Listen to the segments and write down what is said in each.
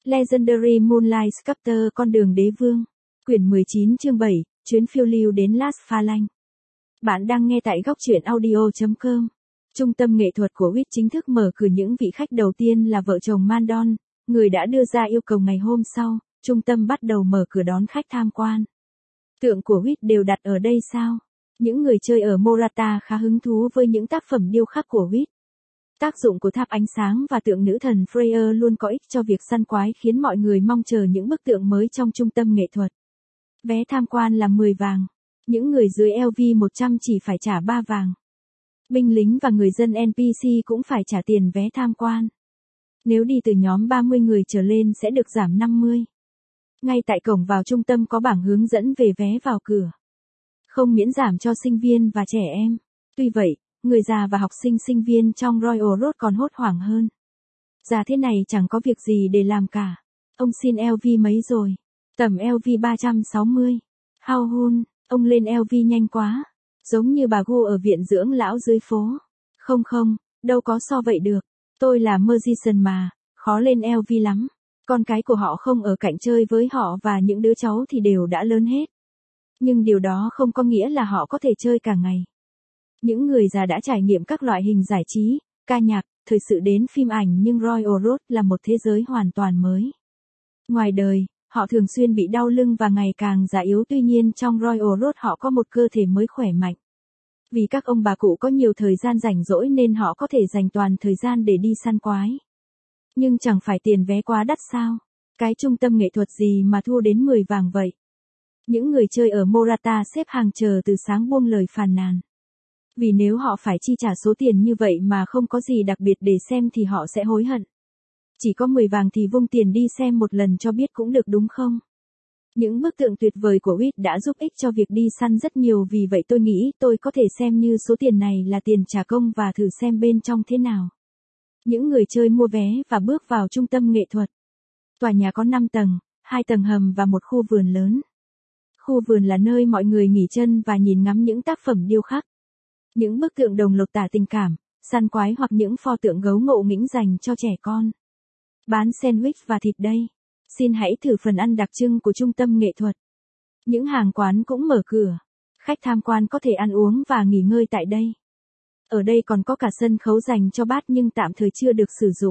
Legendary Moonlight Sculptor Con đường đế vương. Quyển 19 chương 7, chuyến phiêu lưu đến Las Phalanx. Bạn đang nghe tại góc truyện audio.com. Trung tâm nghệ thuật của WIT chính thức mở cửa. Những vị khách đầu tiên là vợ chồng Mandon, người đã đưa ra yêu cầu ngày hôm sau. Trung tâm bắt đầu mở cửa đón khách tham quan. Tượng của WIT đều đặt ở đây sao? Những người chơi ở Morata khá hứng thú với những tác phẩm điêu khắc của WIT. Tác dụng của tháp ánh sáng và tượng nữ thần Freya luôn có ích cho việc săn quái, khiến mọi người mong chờ những bức tượng mới trong trung tâm nghệ thuật. Vé tham quan là 10 vàng. Những người dưới LV 100 chỉ phải trả 3 vàng. Binh lính và người dân NPC cũng phải trả tiền vé tham quan. Nếu đi từ nhóm 30 người trở lên sẽ được giảm 50. Ngay tại cổng vào trung tâm có bảng hướng dẫn về vé vào cửa. Không miễn giảm cho sinh viên và trẻ em. Tuy vậy, người già và học sinh viên trong Royal Road còn hốt hoảng hơn. Già thế này chẳng có việc gì để làm cả. Ông xin LV mấy rồi? Tầm LV 360. How hun, ông lên LV nhanh quá. Giống như bà Gu ở viện dưỡng lão dưới phố. Không, đâu có so vậy được. Tôi là Magician mà, khó lên LV lắm. Con cái của họ không ở cạnh chơi với họ và những đứa cháu thì đều đã lớn hết. Nhưng điều đó không có nghĩa là họ có thể chơi cả ngày. Những người già đã trải nghiệm các loại hình giải trí, ca nhạc, thời sự đến phim ảnh, nhưng Royal Road là một thế giới hoàn toàn mới. Ngoài đời, họ thường xuyên bị đau lưng và ngày càng già yếu, tuy nhiên trong Royal Road họ có một cơ thể mới khỏe mạnh. Vì các ông bà cụ có nhiều thời gian rảnh rỗi nên họ có thể dành toàn thời gian để đi săn quái. Nhưng chẳng phải tiền vé quá đắt sao? Cái trung tâm nghệ thuật gì mà thu đến 10 vàng vậy? Những người chơi ở Morata xếp hàng chờ từ sáng buông lời phàn nàn. Vì nếu họ phải chi trả số tiền như vậy mà không có gì đặc biệt để xem thì họ sẽ hối hận. Chỉ có 10 vàng thì vung tiền đi xem một lần cho biết cũng được đúng không? Những bức tượng tuyệt vời của WIT đã giúp ích cho việc đi săn rất nhiều, vì vậy tôi nghĩ tôi có thể xem như số tiền này là tiền trả công và thử xem bên trong thế nào. Những người chơi mua vé và bước vào trung tâm nghệ thuật. Tòa nhà có 5 tầng, 2 tầng hầm và một khu vườn lớn. Khu vườn là nơi mọi người nghỉ chân và nhìn ngắm những tác phẩm điêu khắc. Những bức tượng đồng lột tả tình cảm, săn quái hoặc những pho tượng gấu ngộ nghĩnh dành cho trẻ con. Bán sandwich và thịt đây. Xin hãy thử phần ăn đặc trưng của trung tâm nghệ thuật. Những hàng quán cũng mở cửa. Khách tham quan có thể ăn uống và nghỉ ngơi tại đây. Ở đây còn có cả sân khấu dành cho bát nhưng tạm thời chưa được sử dụng.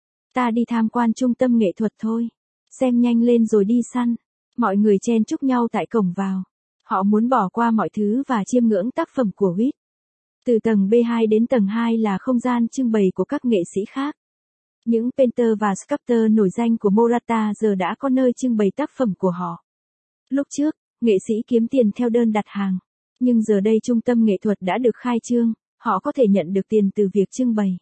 Ta đi tham quan trung tâm nghệ thuật thôi. Xem nhanh lên rồi đi săn. Mọi người chen chúc nhau tại cổng vào. Họ muốn bỏ qua mọi thứ và chiêm ngưỡng tác phẩm của WIT. Từ tầng B2 đến tầng 2 là không gian trưng bày của các nghệ sĩ khác. Những painter và sculptor nổi danh của Morata giờ đã có nơi trưng bày tác phẩm của họ. Lúc trước, nghệ sĩ kiếm tiền theo đơn đặt hàng. Nhưng giờ đây trung tâm nghệ thuật đã được khai trương, họ có thể nhận được tiền từ việc trưng bày.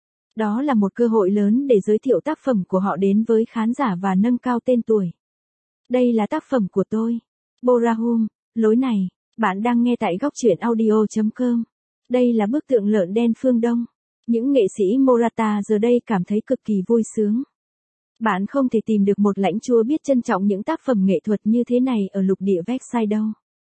Đó là một cơ hội lớn để giới thiệu tác phẩm của họ đến với khán giả và nâng cao tên tuổi. Đây là tác phẩm của tôi. Borahum, lối này. Bạn đang nghe tại góc truyện audio.com. Đây là bức tượng lợn đen phương Đông. Những nghệ sĩ Morata giờ đây cảm thấy cực kỳ vui sướng. Bạn không thể tìm được một lãnh chúa biết trân trọng những tác phẩm nghệ thuật như thế này ở lục địa Versailles đâu.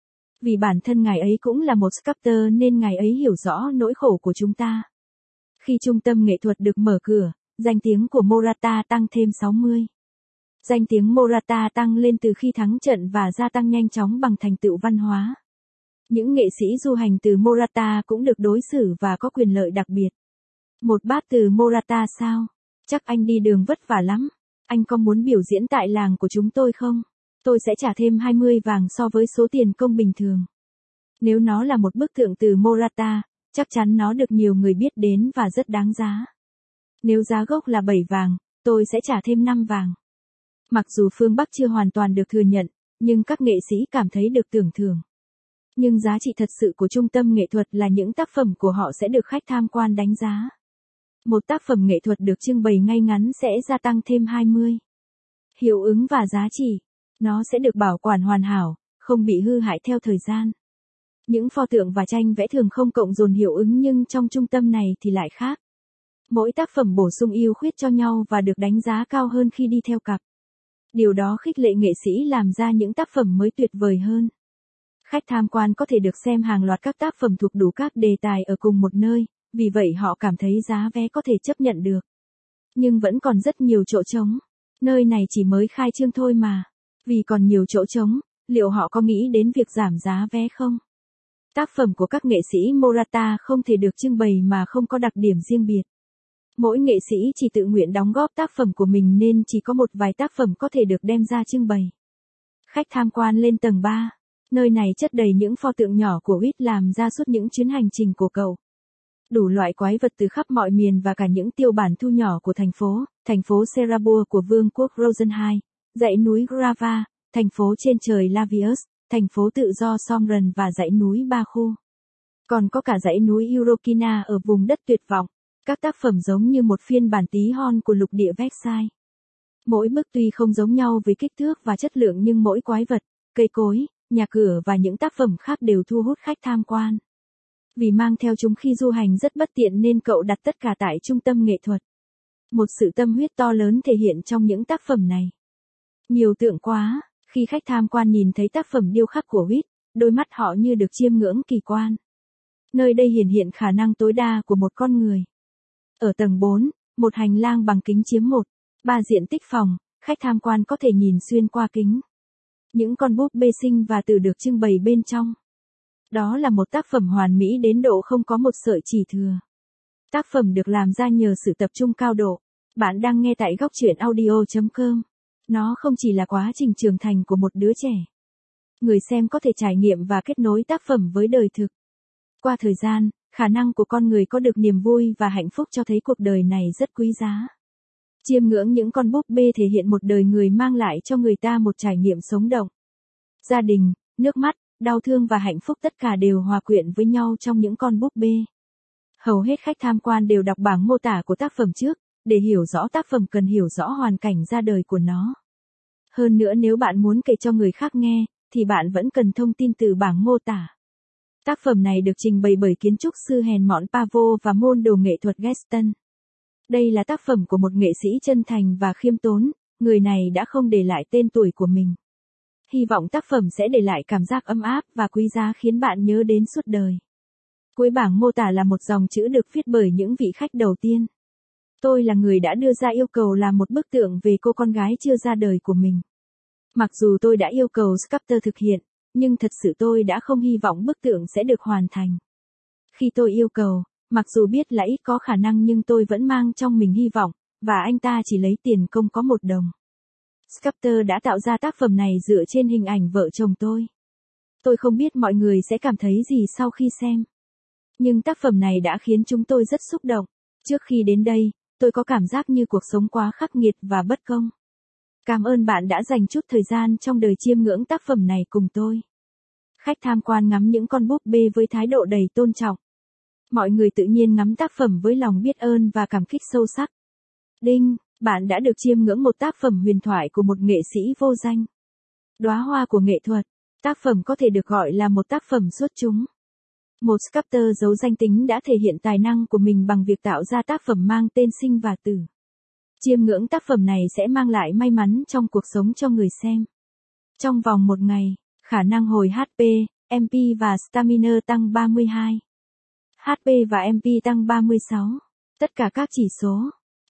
Vì bản thân ngài ấy cũng là một sculptor nên ngài ấy hiểu rõ nỗi khổ của chúng ta. Khi trung tâm nghệ thuật được mở cửa, danh tiếng của Morata tăng thêm 60. Danh tiếng Morata tăng lên từ khi thắng trận và gia tăng nhanh chóng bằng thành tựu văn hóa. Những nghệ sĩ du hành từ Morata cũng được đối xử và có quyền lợi đặc biệt. Một bát từ Morata sao? Chắc anh đi đường vất vả lắm. Anh có muốn biểu diễn tại làng của chúng tôi không? Tôi sẽ trả thêm 20 vàng so với số tiền công bình thường. Nếu nó là một bức tượng từ Morata, chắc chắn nó được nhiều người biết đến và rất đáng giá. Nếu giá gốc là 7 vàng, tôi sẽ trả thêm 5 vàng. Mặc dù phương Bắc chưa hoàn toàn được thừa nhận, nhưng các nghệ sĩ cảm thấy được tưởng thưởng. Nhưng giá trị thật sự của trung tâm nghệ thuật là những tác phẩm của họ sẽ được khách tham quan đánh giá. Một tác phẩm nghệ thuật được trưng bày ngay ngắn sẽ gia tăng thêm 20. Hiệu ứng và giá trị. Nó sẽ được bảo quản hoàn hảo, không bị hư hại theo thời gian. Những pho tượng và tranh vẽ thường không cộng dồn hiệu ứng, nhưng trong trung tâm này thì lại khác. Mỗi tác phẩm bổ sung ưu khuyết cho nhau và được đánh giá cao hơn khi đi theo cặp. Điều đó khích lệ nghệ sĩ làm ra những tác phẩm mới tuyệt vời hơn. Khách tham quan có thể được xem hàng loạt các tác phẩm thuộc đủ các đề tài ở cùng một nơi, vì vậy họ cảm thấy giá vé có thể chấp nhận được. Nhưng vẫn còn rất nhiều chỗ trống. Nơi này chỉ mới khai trương thôi mà. Vì còn nhiều chỗ trống, liệu họ có nghĩ đến việc giảm giá vé không? Tác phẩm của các nghệ sĩ Morata không thể được trưng bày mà không có đặc điểm riêng biệt. Mỗi nghệ sĩ chỉ tự nguyện đóng góp tác phẩm của mình nên chỉ có một vài tác phẩm có thể được đem ra trưng bày. Khách tham quan lên tầng 3. Nơi này chất đầy những pho tượng nhỏ của Whit làm ra suốt những chuyến hành trình của cậu. Đủ loại quái vật từ khắp mọi miền và cả những tiêu bản thu nhỏ của thành phố Serabur của Vương quốc Rosenheim, dãy núi Grava, thành phố trên trời Lavius, thành phố tự do Somren và dãy núi Bakhu. Còn có cả dãy núi Urokina ở vùng đất tuyệt vọng. Các tác phẩm giống như một phiên bản tí hon của lục địa Versailles. Mỗi bức tuy không giống nhau về kích thước và chất lượng nhưng mỗi quái vật, cây cối, nhà cửa và những tác phẩm khác đều thu hút khách tham quan. Vì mang theo chúng khi du hành rất bất tiện nên cậu đặt tất cả tại trung tâm nghệ thuật. Một sự tâm huyết to lớn thể hiện trong những tác phẩm này. Nhiều tượng quá, khi khách tham quan nhìn thấy tác phẩm điêu khắc của Whit, đôi mắt họ như được chiêm ngưỡng kỳ quan. Nơi đây hiển hiện khả năng tối đa của một con người. Ở tầng 4, một hành lang bằng kính chiếm 1/3 diện tích phòng, khách tham quan có thể nhìn xuyên qua kính. Những con búp bê sinh và từ được trưng bày bên trong. Đó là một tác phẩm hoàn mỹ đến độ không có một sợi chỉ thừa. Tác phẩm được làm ra nhờ sự tập trung cao độ. Bạn đang nghe tại góc truyện audio.com. Nó không chỉ là quá trình trưởng thành của một đứa trẻ. Người xem có thể trải nghiệm và kết nối tác phẩm với đời thực. Qua thời gian, khả năng của con người có được niềm vui và hạnh phúc cho thấy cuộc đời này rất quý giá. Chiêm ngưỡng những con búp bê thể hiện một đời người mang lại cho người ta một trải nghiệm sống động. Gia đình, nước mắt, đau thương và hạnh phúc tất cả đều hòa quyện với nhau trong những con búp bê. Hầu hết khách tham quan đều đọc bảng mô tả của tác phẩm trước, để hiểu rõ tác phẩm cần hiểu rõ hoàn cảnh ra đời của nó. Hơn nữa nếu bạn muốn kể cho người khác nghe, thì bạn vẫn cần thông tin từ bảng mô tả. Tác phẩm này được trình bày bởi kiến trúc sư hèn mọn Pavo và môn đồ nghệ thuật Geston. Đây là tác phẩm của một nghệ sĩ chân thành và khiêm tốn, người này đã không để lại tên tuổi của mình. Hy vọng tác phẩm sẽ để lại cảm giác ấm áp và quý giá khiến bạn nhớ đến suốt đời. Cuối bảng mô tả là một dòng chữ được viết bởi những vị khách đầu tiên. Tôi là người đã đưa ra yêu cầu làm một bức tượng về cô con gái chưa ra đời của mình. Mặc dù tôi đã yêu cầu sculptor thực hiện, nhưng thật sự tôi đã không hy vọng bức tượng sẽ được hoàn thành. Khi tôi yêu cầu, mặc dù biết là ít có khả năng nhưng tôi vẫn mang trong mình hy vọng, và anh ta chỉ lấy tiền công có 1 đồng. Sculptor đã tạo ra tác phẩm này dựa trên hình ảnh vợ chồng tôi. Tôi không biết mọi người sẽ cảm thấy gì sau khi xem. Nhưng tác phẩm này đã khiến chúng tôi rất xúc động. Trước khi đến đây, tôi có cảm giác như cuộc sống quá khắc nghiệt và bất công. Cảm ơn bạn đã dành chút thời gian trong đời chiêm ngưỡng tác phẩm này cùng tôi. Khách tham quan ngắm những con búp bê với thái độ đầy tôn trọng. Mọi người tự nhiên ngắm tác phẩm với lòng biết ơn và cảm kích sâu sắc. Đinh, bạn đã được chiêm ngưỡng một tác phẩm huyền thoại của một nghệ sĩ vô danh. Đóa hoa của nghệ thuật. Tác phẩm có thể được gọi là một tác phẩm xuất chúng. Một sculptor giấu danh tính đã thể hiện tài năng của mình bằng việc tạo ra tác phẩm mang tên sinh và tử. Chiêm ngưỡng tác phẩm này sẽ mang lại may mắn trong cuộc sống cho người xem. Trong vòng 1 ngày, khả năng hồi HP, MP và stamina tăng 32. HP và MP tăng 36. Tất cả các chỉ số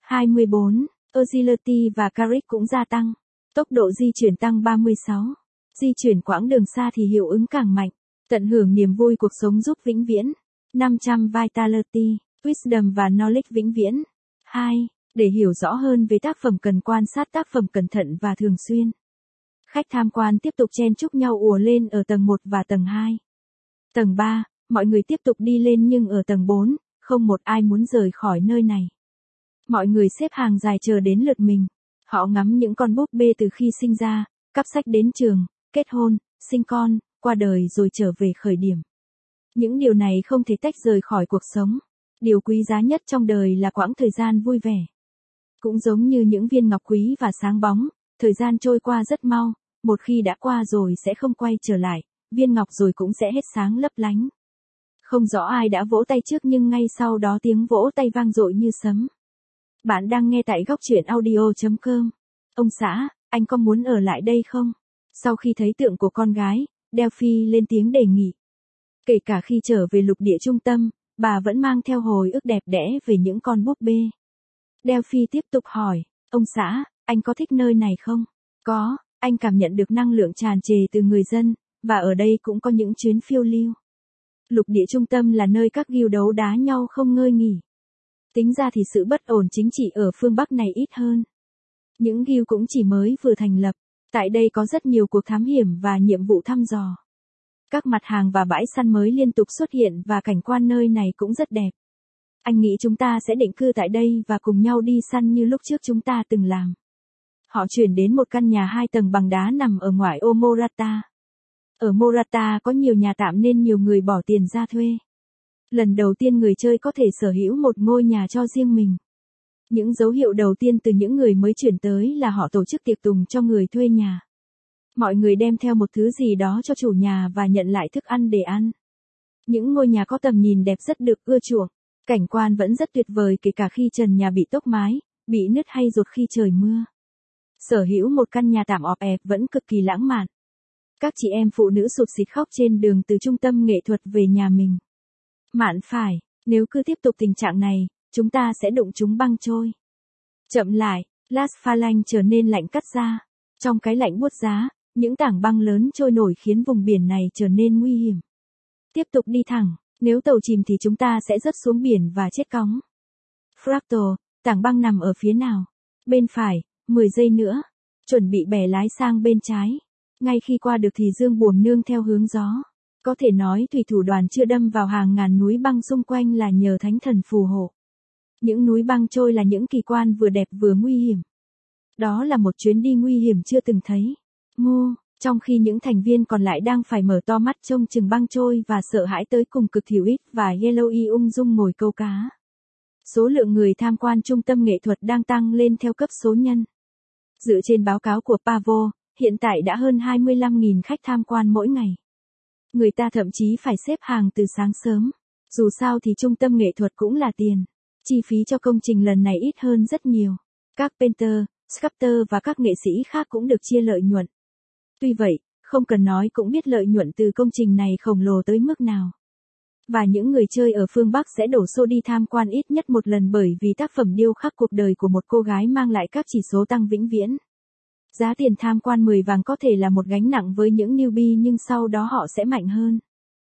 24, agility và carrick cũng gia tăng. Tốc độ di chuyển tăng 36. Di chuyển quãng đường xa thì hiệu ứng càng mạnh. Tận hưởng niềm vui cuộc sống giúp vĩnh viễn. 500 vitality, wisdom và knowledge vĩnh viễn. 2. Để hiểu rõ hơn về tác phẩm cần quan sát tác phẩm cẩn thận và thường xuyên. Khách tham quan tiếp tục chen chúc nhau ùa lên ở tầng 1 và tầng 2. Tầng 3, mọi người tiếp tục đi lên nhưng ở tầng 4, không một ai muốn rời khỏi nơi này. Mọi người xếp hàng dài chờ đến lượt mình. Họ ngắm những con búp bê từ khi sinh ra, cắp sách đến trường, kết hôn, sinh con, qua đời rồi trở về khởi điểm. Những điều này không thể tách rời khỏi cuộc sống. Điều quý giá nhất trong đời là quãng thời gian vui vẻ. Cũng giống như những viên ngọc quý và sáng bóng, thời gian trôi qua rất mau, một khi đã qua rồi sẽ không quay trở lại, viên ngọc rồi cũng sẽ hết sáng lấp lánh. Không rõ ai đã vỗ tay trước nhưng ngay sau đó tiếng vỗ tay vang dội như sấm. Bạn đang nghe tại góc truyện audio.com. Ông xã, anh có muốn ở lại đây không? Sau khi thấy tượng của con gái, Delphi lên tiếng đề nghị. Kể cả khi trở về lục địa trung tâm, bà vẫn mang theo hồi ức đẹp đẽ về những con búp bê. Delphi tiếp tục hỏi, ông xã, Anh có thích nơi này không? Có, anh cảm nhận được năng lượng tràn trề từ người dân, và ở đây cũng có những chuyến phiêu lưu. Lục địa trung tâm là nơi các guild đấu đá nhau không ngơi nghỉ. Tính ra thì sự bất ổn chính trị ở phương Bắc này ít hơn. Những guild cũng chỉ mới vừa thành lập. Tại đây có rất nhiều cuộc thám hiểm và nhiệm vụ thăm dò. Các mặt hàng và bãi săn mới liên tục xuất hiện và cảnh quan nơi này cũng rất đẹp. Anh nghĩ chúng ta sẽ định cư tại đây và cùng nhau đi săn như lúc trước chúng ta từng làm. Họ chuyển đến một căn nhà 2 tầng bằng đá nằm ở ngoại ô Morata. Ở Morata có nhiều nhà tạm nên nhiều người bỏ tiền ra thuê. Lần đầu tiên người chơi có thể sở hữu một ngôi nhà cho riêng mình. Những dấu hiệu đầu tiên từ những người mới chuyển tới là họ tổ chức tiệc tùng cho người thuê nhà. Mọi người đem theo một thứ gì đó cho chủ nhà và nhận lại thức ăn để ăn. Những ngôi nhà có tầm nhìn đẹp rất được ưa chuộng. Cảnh quan vẫn rất tuyệt vời kể cả khi trần nhà bị tốc mái, bị nứt hay rột khi trời mưa. Sở hữu một căn nhà tạm ọp ẹp vẫn cực kỳ lãng mạn. Các chị em phụ nữ sụt sịt khóc trên đường từ trung tâm nghệ thuật về nhà mình. Mạn phải, nếu cứ tiếp tục tình trạng này, chúng ta sẽ đụng chúng băng trôi. Chậm lại, Las Phalanx trở nên lạnh cắt da. Trong cái lạnh buốt giá, những tảng băng lớn trôi nổi khiến vùng biển này trở nên nguy hiểm. Tiếp tục đi thẳng, nếu tàu chìm thì chúng ta sẽ rớt xuống biển và chết cóng. Fractal, tảng băng nằm ở phía nào? Bên phải, 10 giây nữa. Chuẩn bị bẻ lái sang bên trái. Ngay khi qua được thì dương buồm nương theo hướng gió. Có thể nói thủy thủ đoàn chưa đâm vào hàng ngàn núi băng xung quanh là nhờ thánh thần phù hộ. Những núi băng trôi là những kỳ quan vừa đẹp vừa nguy hiểm. Đó là một chuyến đi nguy hiểm chưa từng thấy. Trong khi những thành viên còn lại đang phải mở to mắt trông chừng băng trôi và sợ hãi tới cùng cực thì Ít và Yellowy ung dung ngồi câu cá. Số lượng người tham quan trung tâm nghệ thuật đang tăng lên theo cấp số nhân. Dựa trên báo cáo của Pavo, hiện tại đã hơn 25.000 khách tham quan mỗi ngày. Người ta thậm chí phải xếp hàng từ sáng sớm. Dù sao thì trung tâm nghệ thuật cũng là tiền. Chi phí cho công trình lần này ít hơn rất nhiều. Các painter, sculptor và các nghệ sĩ khác cũng được chia lợi nhuận. Tuy vậy, không cần nói cũng biết lợi nhuận từ công trình này khổng lồ tới mức nào. Và những người chơi ở phương Bắc sẽ đổ xô đi tham quan ít nhất một lần bởi vì tác phẩm điêu khắc cuộc đời của một cô gái mang lại các chỉ số tăng vĩnh viễn. Giá tiền tham quan 10 vàng có thể là một gánh nặng với những newbie nhưng sau đó họ sẽ mạnh hơn.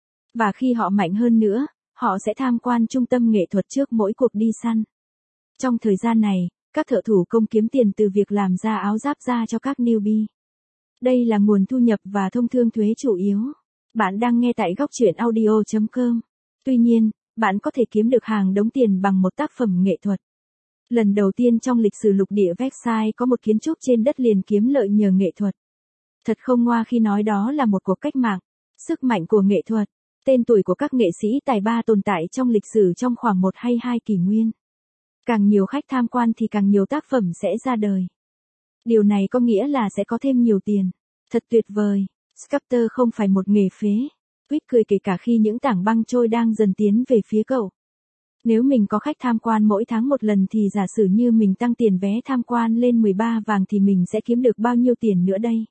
Và khi họ mạnh hơn nữa, họ sẽ tham quan trung tâm nghệ thuật trước mỗi cuộc đi săn. Trong thời gian này, các thợ thủ công kiếm tiền từ việc làm ra áo giáp da cho các newbie. Đây là nguồn thu nhập và thông thương thuế chủ yếu. Bạn đang nghe tại góc truyện audio.com. Tuy nhiên, bạn có thể kiếm được hàng đống tiền bằng một tác phẩm nghệ thuật. Lần đầu tiên trong lịch sử lục địa Versailles có một kiến trúc trên đất liền kiếm lợi nhờ nghệ thuật. Thật không ngoa khi nói đó là một cuộc cách mạng. Sức mạnh của nghệ thuật. Tên tuổi của các nghệ sĩ tài ba tồn tại trong lịch sử trong khoảng 1 hay 2 kỷ nguyên. Càng nhiều khách tham quan thì càng nhiều tác phẩm sẽ ra đời. Điều này có nghĩa là sẽ có thêm nhiều tiền. Thật tuyệt vời. Sculptor không phải một nghề phế. Quýt cười kể cả khi những tảng băng trôi đang dần tiến về phía cậu. Nếu mình có khách tham quan mỗi tháng một lần thì giả sử như mình tăng tiền vé tham quan lên 13 vàng thì mình sẽ kiếm được bao nhiêu tiền nữa đây?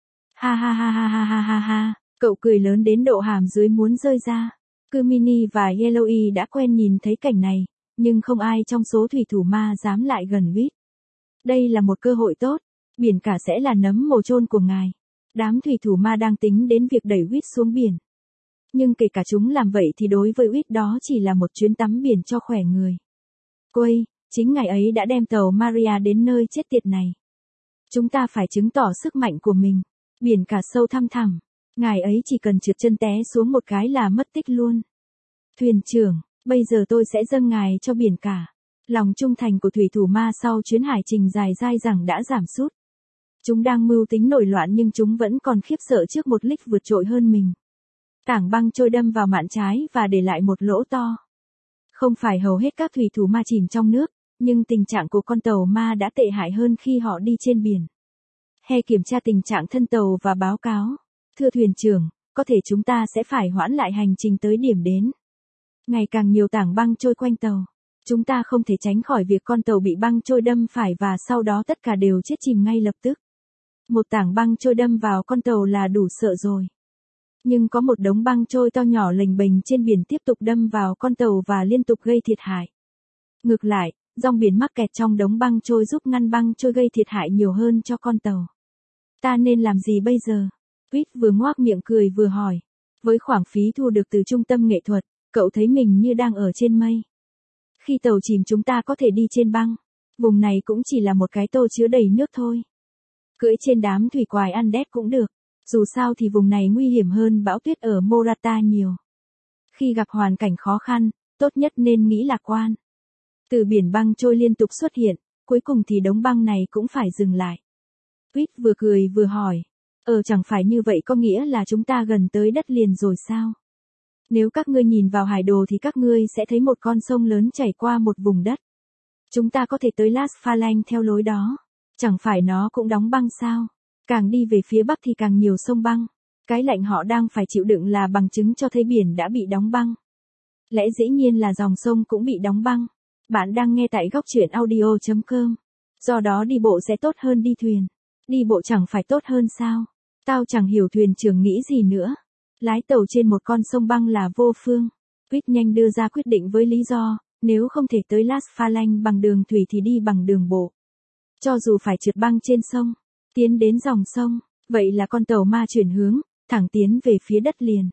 Ha ha ha ha ha ha ha ha. Cậu cười lớn đến độ hàm dưới muốn rơi ra. Kumini và Yellowy đã quen nhìn thấy cảnh này, nhưng không ai trong số thủy thủ ma dám lại gần Quýt. Đây là một cơ hội tốt. Biển cả sẽ là nấm mồ chôn của ngài. Đám thủy thủ ma đang tính đến việc đẩy Quýt xuống biển. Nhưng kể cả chúng làm vậy thì đối với Quýt đó chỉ là một chuyến tắm biển cho khỏe người. Quay, chính ngài ấy đã đem tàu Maria đến nơi chết tiệt này. Chúng ta phải chứng tỏ sức mạnh của mình. Biển cả sâu thăm thẳm. Ngài ấy chỉ cần trượt chân té xuống một cái là mất tích luôn. Thuyền trưởng, bây giờ tôi sẽ dâng ngài cho biển cả. Lòng trung thành của thủy thủ ma sau chuyến hải trình dài dai dẳng đã giảm sút. Chúng đang mưu tính nổi loạn nhưng chúng vẫn còn khiếp sợ trước một lích vượt trội hơn mình. Tảng băng trôi đâm vào mạn trái và để lại một lỗ to. Không phải hầu hết các thủy thủ ma chìm trong nước, nhưng tình trạng của con tàu ma đã tệ hại hơn khi họ đi trên biển. He kiểm tra tình trạng thân tàu và báo cáo. Thưa thuyền trưởng, có thể chúng ta sẽ phải hoãn lại hành trình tới điểm đến. Ngày càng nhiều tảng băng trôi quanh tàu. Chúng ta không thể tránh khỏi việc con tàu bị băng trôi đâm phải và sau đó tất cả đều chết chìm ngay lập tức. Một tảng băng trôi đâm vào con tàu là đủ sợ rồi. Nhưng có một đống băng trôi to nhỏ lềnh bềnh trên biển tiếp tục đâm vào con tàu và liên tục gây thiệt hại. Ngược lại, Rong biển mắc kẹt trong đống băng trôi giúp ngăn băng trôi gây thiệt hại nhiều hơn cho con tàu. Ta nên làm gì bây giờ? Quýt vừa ngoác miệng cười vừa hỏi. Với khoản phí thu được từ trung tâm nghệ thuật, cậu thấy mình như đang ở trên mây. Khi tàu chìm chúng ta có thể đi trên băng. Vùng này cũng chỉ là một cái tô chứa đầy nước thôi. Cưỡi trên đám thủy quái Andes cũng được. Dù sao thì vùng này nguy hiểm hơn bão tuyết ở Morata nhiều. Khi gặp hoàn cảnh khó khăn, tốt nhất nên nghĩ lạc quan. Từ biển băng trôi liên tục xuất hiện, cuối cùng thì đống băng này cũng phải dừng lại. Quýt vừa cười vừa hỏi. Chẳng phải như vậy có nghĩa là chúng ta gần tới đất liền rồi sao? Nếu các ngươi nhìn vào hải đồ thì các ngươi sẽ thấy một con sông lớn chảy qua một vùng đất. Chúng ta có thể tới Las Falange theo lối đó. Chẳng phải nó cũng đóng băng sao? Càng đi về phía bắc thì càng nhiều sông băng. Cái lạnh họ đang phải chịu đựng là bằng chứng cho thấy biển đã bị đóng băng. Lẽ dĩ nhiên là dòng sông cũng bị đóng băng. Bạn đang nghe tại góc truyện audio.com. Do đó đi bộ sẽ tốt hơn đi thuyền. Đi bộ chẳng phải tốt hơn sao? Tao chẳng hiểu thuyền trưởng nghĩ gì nữa. Lái tàu trên một con sông băng là vô phương. Quýt nhanh đưa ra quyết định với lý do, nếu không thể tới Las Falange bằng đường thủy thì đi bằng đường bộ. Cho dù phải trượt băng trên sông, tiến đến dòng sông, vậy là con tàu ma chuyển hướng, thẳng tiến về phía đất liền.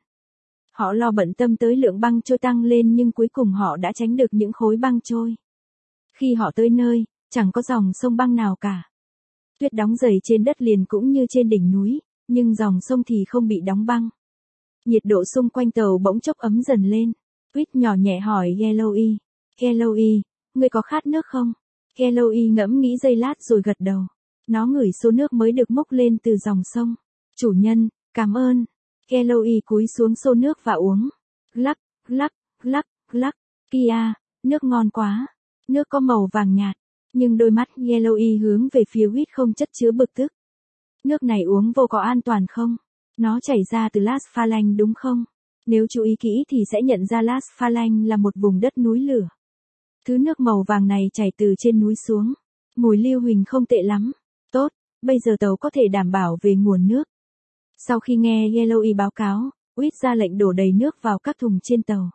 Họ lo bận tâm tới lượng băng trôi tăng lên nhưng cuối cùng họ đã tránh được những khối băng trôi. Khi họ tới nơi, chẳng có dòng sông băng nào cả. Tuyết đóng dày trên đất liền cũng như trên đỉnh núi, nhưng dòng sông thì không bị đóng băng. Nhiệt độ xung quanh tàu bỗng chốc ấm dần lên. Quýt nhỏ nhẹ hỏi Yellowy. Yellowy, ngươi có khát nước không? Yellowy ngẫm nghĩ giây lát rồi gật đầu. Nó ngửi xô nước mới được múc lên từ dòng sông. Chủ nhân, cảm ơn. Yellowy cúi xuống xô nước và uống. Glắc, glắc, glắc, glắc. Kia, nước ngon quá. Nước có màu vàng nhạt. Nhưng đôi mắt Yellowy hướng về phía Quýt không chất chứa bực tức. Nước này uống vô có an toàn không? Nó chảy ra từ Las Falange đúng không? Nếu chú ý kỹ thì sẽ nhận ra Las Falange là một vùng đất núi lửa. Thứ nước màu vàng này chảy từ trên núi xuống. Mùi lưu huỳnh không tệ lắm. Tốt, bây giờ tàu có thể đảm bảo về nguồn nước. Sau khi nghe Yellowy báo cáo, Quýt ra lệnh đổ đầy nước vào các thùng trên tàu.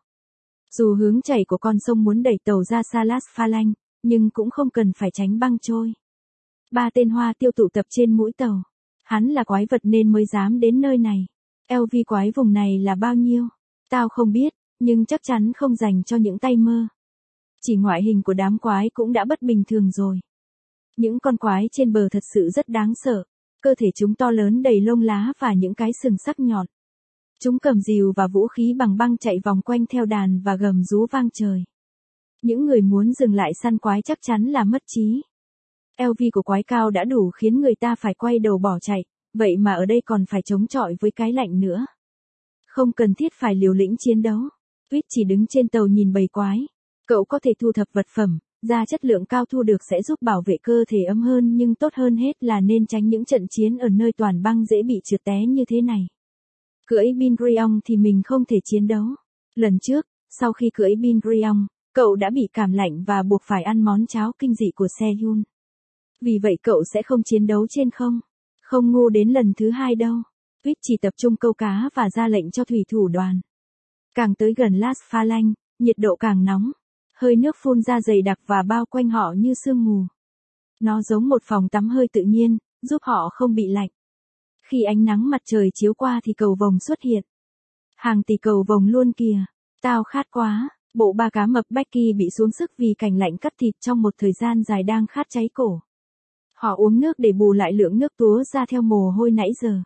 Dù hướng chảy của con sông muốn đẩy tàu ra xa Las Falange, nhưng cũng không cần phải tránh băng trôi. 3 tên hoa tiêu tụ tập trên mũi tàu. Hắn là quái vật nên mới dám đến nơi này. LV quái vùng này là bao nhiêu? Tao không biết, nhưng chắc chắn không dành cho những tay mơ. Chỉ ngoại hình của đám quái cũng đã bất bình thường rồi. Những con quái trên bờ thật sự rất đáng sợ. Cơ thể chúng to lớn đầy lông lá và những cái sừng sắc nhọn. Chúng cầm rìu và vũ khí bằng băng chạy vòng quanh theo đàn và gầm rú vang trời. Những người muốn dừng lại săn quái chắc chắn là mất trí. LV của quái cao đã đủ khiến người ta phải quay đầu bỏ chạy, vậy mà ở đây còn phải chống chọi với cái lạnh nữa. Không cần thiết phải liều lĩnh chiến đấu. Quýt chỉ đứng trên tàu nhìn bầy quái. Cậu có thể thu thập vật phẩm, ra chất lượng cao thu được sẽ giúp bảo vệ cơ thể ấm hơn nhưng tốt hơn hết là nên tránh những trận chiến ở nơi toàn băng dễ bị trượt té như thế này. Cưỡi Bin Griong thì mình không thể chiến đấu. Lần trước, sau khi cưỡi Bin Griong, cậu đã bị cảm lạnh và buộc phải ăn món cháo kinh dị của Sehun. Vì vậy cậu sẽ không chiến đấu trên không. Không ngu đến lần thứ 2 đâu. Quýt chỉ tập trung câu cá và ra lệnh cho thủy thủ đoàn. Càng tới gần Las Falange, nhiệt độ càng nóng. Hơi nước phun ra dày đặc và bao quanh họ như sương mù. Nó giống một phòng tắm hơi tự nhiên, giúp họ không bị lạnh. Khi ánh nắng mặt trời chiếu qua thì cầu vồng xuất hiện. Hàng tỷ cầu vồng luôn kìa. Tao khát quá. Bộ ba cá mập Becky bị xuống sức vì cảnh lạnh cắt thịt trong một thời gian dài đang khát cháy cổ. Họ uống nước để bù lại lượng nước túa ra theo mồ hôi nãy giờ.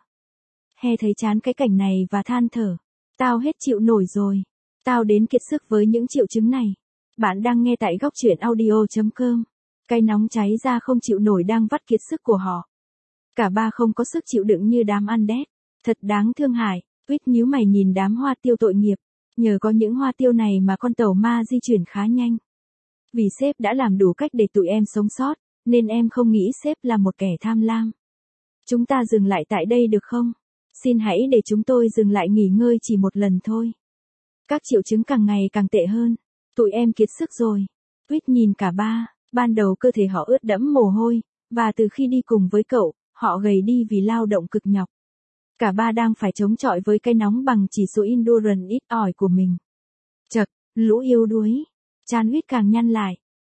He thấy chán cái cảnh này và than thở. Tao hết chịu nổi rồi. Tao đến kiệt sức với những triệu chứng này. Bạn đang nghe tại góc truyện audio.com. Cái nóng cháy ra không chịu nổi đang vắt kiệt sức của họ. Cả ba không có sức chịu đựng như đám Andes. Thật đáng thương hại. Quýt nhíu mày nhìn đám hoa tiêu tội nghiệp. Nhờ có những hoa tiêu này mà con tàu ma di chuyển khá nhanh. Vì sếp đã làm đủ cách để tụi em sống sót, nên em không nghĩ sếp là một kẻ tham lam. Chúng ta dừng lại tại đây được không? Xin hãy để chúng tôi dừng lại nghỉ ngơi chỉ một lần thôi. Các triệu chứng càng ngày càng tệ hơn. Tụi em kiệt sức rồi. Quýt nhìn cả ba, ban đầu cơ thể họ ướt đẫm mồ hôi, và từ khi đi cùng với cậu, họ gầy đi vì lao động cực nhọc. Cả ba đang phải chống chọi với cái nóng bằng chỉ số endurance ít ỏi của mình. Chậc, lũ yêu đuối. Trán Quýt càng nhăn lại.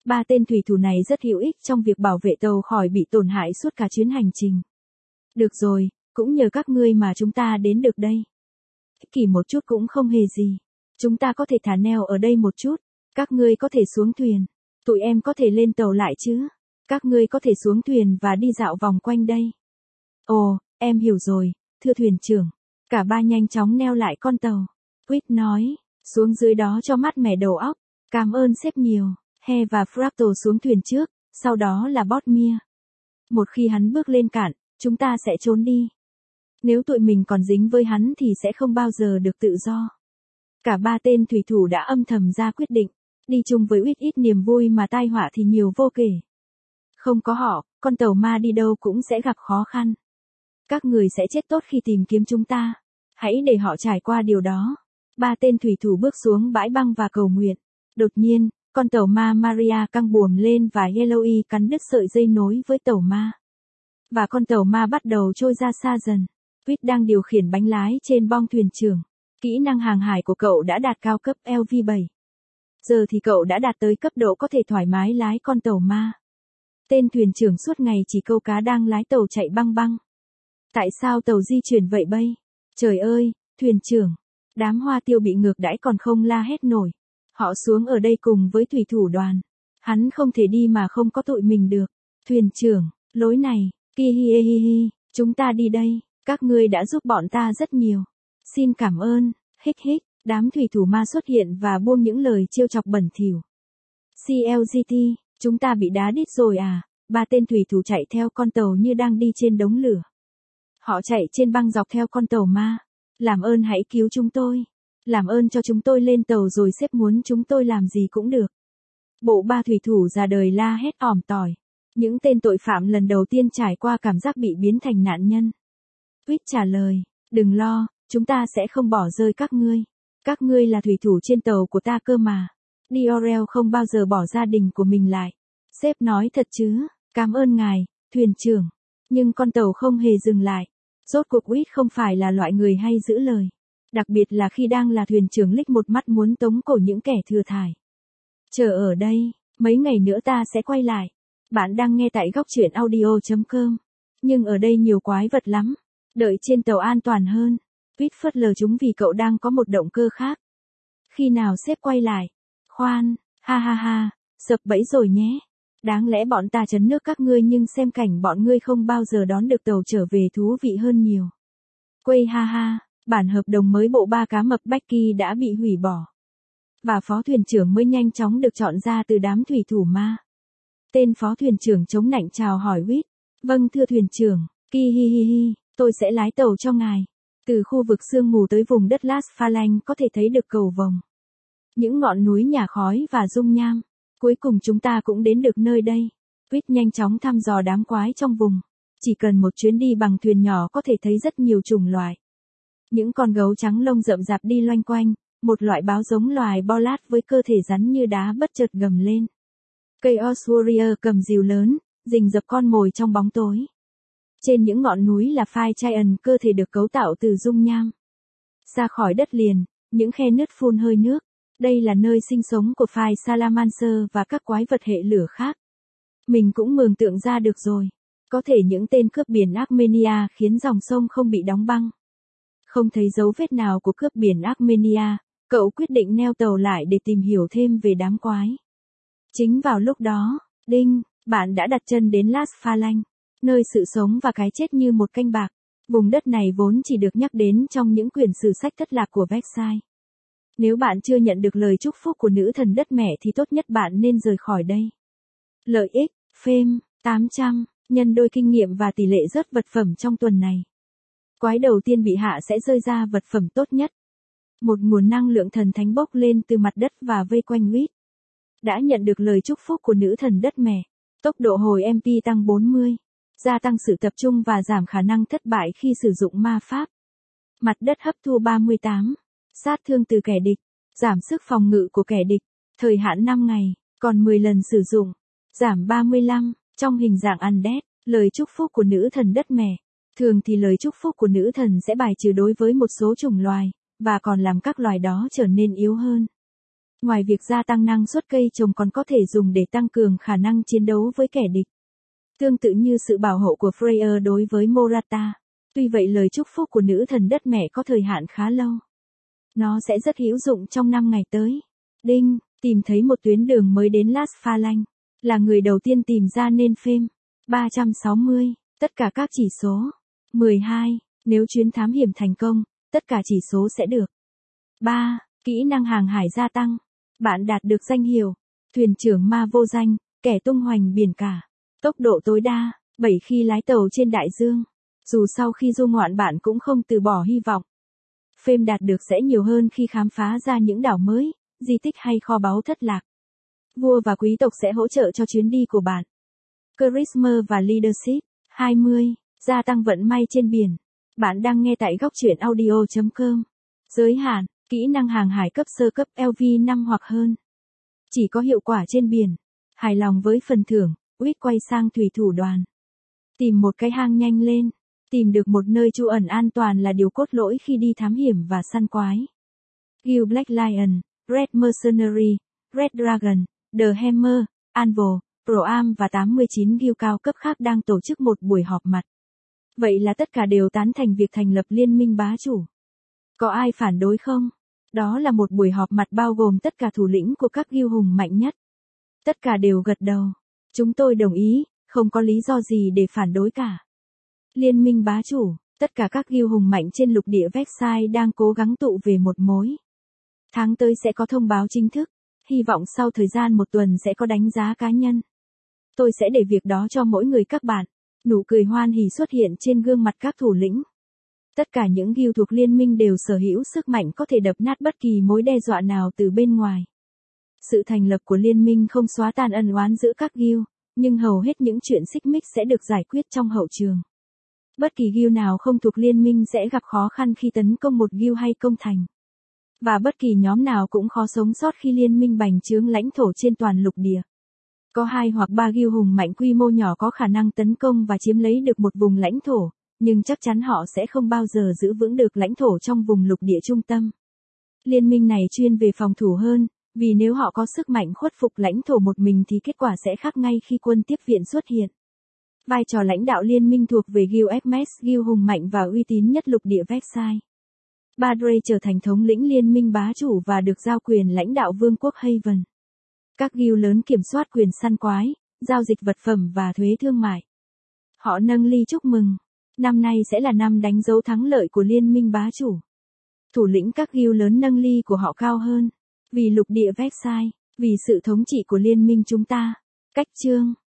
Ba tên thủy thủ này rất hữu ích trong việc bảo vệ tàu khỏi bị tổn hại suốt cả chuyến hành trình. Được rồi, cũng nhờ các ngươi mà chúng ta đến được đây. Ích kỷ một chút cũng không hề gì. Chúng ta có thể thả neo ở đây một chút. Các ngươi có thể xuống thuyền. Tụi em có thể lên tàu lại chứ? Các ngươi có thể xuống thuyền và đi dạo vòng quanh đây. Ồ, em hiểu rồi, thưa thuyền trưởng. Cả ba nhanh chóng neo lại con tàu. Quýt nói, xuống dưới đó cho mát mẻ đầu óc. Cảm ơn sếp nhiều. He và Fractal xuống thuyền trước, sau đó là Botmere. Một khi hắn bước lên cạn, chúng ta sẽ trốn đi. Nếu tụi mình còn dính với hắn thì sẽ không bao giờ được tự do. Cả ba tên thủy thủ đã âm thầm ra quyết định, đi chung với ít niềm vui mà tai họa thì nhiều vô kể. Không có họ, con tàu ma đi đâu cũng sẽ gặp khó khăn. Các người sẽ chết tốt khi tìm kiếm chúng ta. Hãy để họ trải qua điều đó. Ba tên thủy thủ bước xuống bãi băng và cầu nguyện. Đột nhiên, con tàu ma Maria căng buồm lên và Eloy cắn đứt sợi dây nối với tàu ma. Và con tàu ma bắt đầu trôi ra xa dần. Quýt đang điều khiển bánh lái trên bong thuyền trưởng. Kỹ năng hàng hải của cậu đã đạt cao cấp LV7. Giờ thì cậu đã đạt tới cấp độ có thể thoải mái lái con tàu ma. Tên thuyền trưởng suốt ngày chỉ câu cá đang lái tàu chạy băng băng. Tại sao tàu di chuyển vậy bây? Trời ơi, thuyền trưởng. Đám hoa tiêu bị ngược đãi còn không la hét nổi. Họ xuống ở đây cùng với thủy thủ đoàn. Hắn không thể đi mà không có tụi mình được. Thuyền trưởng, lối này, kihihihi, chúng ta đi đây. Các ngươi đã giúp bọn ta rất nhiều. Xin cảm ơn, hích hích. Đám thủy thủ ma xuất hiện và buông những lời trêu chọc bẩn thỉu. CLGT, chúng ta bị đá đít rồi à? Ba tên thủy thủ chạy theo con tàu như đang đi trên đống lửa. Họ chạy trên băng dọc theo con tàu ma. Làm ơn hãy cứu chúng tôi. Làm ơn cho chúng tôi lên tàu rồi sếp muốn chúng tôi làm gì cũng được. Bộ ba thủy thủ già đời la hét ỏm tỏi. Những tên tội phạm lần đầu tiên trải qua cảm giác bị biến thành nạn nhân. Quýt trả lời, đừng lo, chúng ta sẽ không bỏ rơi các ngươi. Các ngươi là thủy thủ trên tàu của ta cơ mà. Diorel không bao giờ bỏ gia đình của mình lại. Sếp nói thật chứ, cảm ơn ngài, thuyền trưởng. Nhưng con tàu không hề dừng lại. Rốt cuộc Quýt không phải là loại người hay giữ lời. Đặc biệt là khi đang là thuyền trưởng lích một mắt muốn tống cổ những kẻ thừa thải. Chờ ở đây, mấy ngày nữa ta sẽ quay lại. Bạn đang nghe tại góc truyện audio.com. Nhưng ở đây nhiều quái vật lắm. Đợi trên tàu an toàn hơn. Quýt phớt lờ chúng vì cậu đang có một động cơ khác. Khi nào sếp quay lại? Khoan, ha ha ha, sập bẫy rồi nhé. Đáng lẽ bọn ta trấn nước các ngươi nhưng xem cảnh bọn ngươi không bao giờ đón được tàu trở về thú vị hơn nhiều. Quây ha ha, bản hợp đồng mới bộ ba cá mập Becky đã bị hủy bỏ. Và phó thuyền trưởng mới nhanh chóng được chọn ra từ đám thủy thủ ma. Tên phó thuyền trưởng chống nạnh chào hỏi Quýt. Vâng thưa thuyền trưởng, kihihihi, tôi sẽ lái tàu cho ngài. Từ khu vực sương mù tới vùng đất Las Phalanx có thể thấy được cầu vồng. Những ngọn núi nhả khói và dung nham. Cuối cùng chúng ta cũng đến được nơi đây. Quýt nhanh chóng thăm dò đám quái trong vùng. Chỉ cần một chuyến đi bằng thuyền nhỏ có thể thấy rất nhiều chủng loài. Những con gấu trắng lông rậm rạp đi loanh quanh, một loại báo giống loài Bolat với cơ thể rắn như đá bất chợt gầm lên. Chaos Warrior cầm rìu lớn, rình rập con mồi trong bóng tối. Trên những ngọn núi là Fire Giant cơ thể được cấu tạo từ dung nham. Ra khỏi đất liền, những khe nứt phun hơi nước. Đây là nơi sinh sống của Fire Salamancer và các quái vật hệ lửa khác. Mình cũng mường tượng ra được rồi. Có thể những tên cướp biển Armenia khiến dòng sông không bị đóng băng. Không thấy dấu vết nào của cướp biển Armenia, cậu quyết định neo tàu lại để tìm hiểu thêm về đám quái. Chính vào lúc đó, đinh, bạn đã đặt chân đến Las Phalanx, nơi sự sống và cái chết như một canh bạc. Vùng đất này vốn chỉ được nhắc đến trong những quyển sử sách thất lạc của Versailles. Nếu bạn chưa nhận được lời chúc phúc của nữ thần đất mẹ thì tốt nhất bạn nên rời khỏi đây. Lợi ích, phêm, 800, nhân đôi kinh nghiệm và tỷ lệ rớt vật phẩm trong tuần này. Quái đầu tiên bị hạ sẽ rơi ra vật phẩm tốt nhất. Một nguồn năng lượng thần thánh bốc lên từ mặt đất và vây quanh Quýt. Đã nhận được lời chúc phúc của nữ thần đất mẹ. Tốc độ hồi MP tăng 40. Gia tăng sự tập trung và giảm khả năng thất bại khi sử dụng ma pháp. Mặt đất hấp thu 38. Sát thương từ kẻ địch. Giảm sức phòng ngự của kẻ địch. Thời hạn 5 ngày. Còn 10 lần sử dụng. Giảm 35. Trong hình dạng undead. Lời chúc phúc của nữ thần đất mẹ. Thường thì lời chúc phúc của nữ thần sẽ bài trừ đối với một số chủng loài. Và còn làm các loài đó trở nên yếu hơn. Ngoài việc gia tăng năng suất cây trồng còn có thể dùng để tăng cường khả năng chiến đấu với kẻ địch. Tương tự như sự bảo hộ của Freyr đối với Morata. Tuy vậy lời chúc phúc của nữ thần đất mẹ có thời hạn khá lâu. Nó sẽ rất hữu dụng trong 5 ngày tới. Đinh, tìm thấy một tuyến đường mới đến Las Phalanx. Là người đầu tiên tìm ra nên phêm. 360. Tất cả các chỉ số. 12. Nếu chuyến thám hiểm thành công, tất cả chỉ số sẽ được. 3. Kỹ năng hàng hải gia tăng. Bạn đạt được danh hiệu thuyền trưởng ma vô danh, kẻ tung hoành biển cả. Tốc độ tối đa 7 khi lái tàu trên đại dương. Dù sau khi du ngoạn bạn cũng không từ bỏ hy vọng. Phêm đạt được sẽ nhiều hơn khi khám phá ra những đảo mới, di tích hay kho báu thất lạc. Vua và quý tộc sẽ hỗ trợ cho chuyến đi của bạn. Charisma và Leadership. 20. Gia tăng vận may trên biển. Bạn đang nghe tại góc truyện audio.com. Giới hạn, kỹ năng hàng hải cấp sơ cấp LV5 hoặc hơn. Chỉ có hiệu quả trên biển. Hài lòng với phần thưởng, Uyết quay sang thủy thủ đoàn. Tìm một cái hang nhanh lên. Tìm được một nơi trú ẩn an toàn là điều cốt lõi khi đi thám hiểm và săn quái. Guild Black Lion, Red Mercenary, Red Dragon, The Hammer, Anvil, Pro-Am và 89 guild cao cấp khác đang tổ chức một buổi họp mặt. Vậy là tất cả đều tán thành việc thành lập liên minh bá chủ. Có ai phản đối không? Đó là một buổi họp mặt bao gồm tất cả thủ lĩnh của các guild hùng mạnh nhất. Tất cả đều gật đầu. Chúng tôi đồng ý, không có lý do gì để phản đối cả. Liên minh bá chủ, tất cả các guild hùng mạnh trên lục địa Versailles đang cố gắng tụ về một mối. Tháng tới sẽ có thông báo chính thức, hy vọng sau thời gian một tuần sẽ có đánh giá cá nhân. Tôi sẽ để việc đó cho mỗi người các bạn. Nụ cười hoan hỉ xuất hiện trên gương mặt các thủ lĩnh. Tất cả những guild thuộc liên minh đều sở hữu sức mạnh có thể đập nát bất kỳ mối đe dọa nào từ bên ngoài. Sự thành lập của liên minh không xóa tan ân oán giữa các guild, nhưng hầu hết những chuyện xích mích sẽ được giải quyết trong hậu trường. Bất kỳ guild nào không thuộc liên minh sẽ gặp khó khăn khi tấn công một guild hay công thành. Và bất kỳ nhóm nào cũng khó sống sót khi liên minh bành trướng lãnh thổ trên toàn lục địa. Có 2 hoặc 3 guild hùng mạnh quy mô nhỏ có khả năng tấn công và chiếm lấy được một vùng lãnh thổ, nhưng chắc chắn họ sẽ không bao giờ giữ vững được lãnh thổ trong vùng lục địa trung tâm. Liên minh này chuyên về phòng thủ hơn, vì nếu họ có sức mạnh khuất phục lãnh thổ một mình thì kết quả sẽ khác ngay khi quân tiếp viện xuất hiện. Vai trò lãnh đạo liên minh thuộc về Guild Hermes, guild hùng mạnh và uy tín nhất lục địa Versailles. Badre trở thành thống lĩnh liên minh bá chủ và được giao quyền lãnh đạo vương quốc Haven. Các guild lớn kiểm soát quyền săn quái, giao dịch vật phẩm và thuế thương mại. Họ nâng ly chúc mừng. Năm nay sẽ là năm đánh dấu thắng lợi của liên minh bá chủ. Thủ lĩnh các guild lớn nâng ly của họ cao hơn. Vì lục địa Versailles, vì sự thống trị của liên minh chúng ta. Cách chương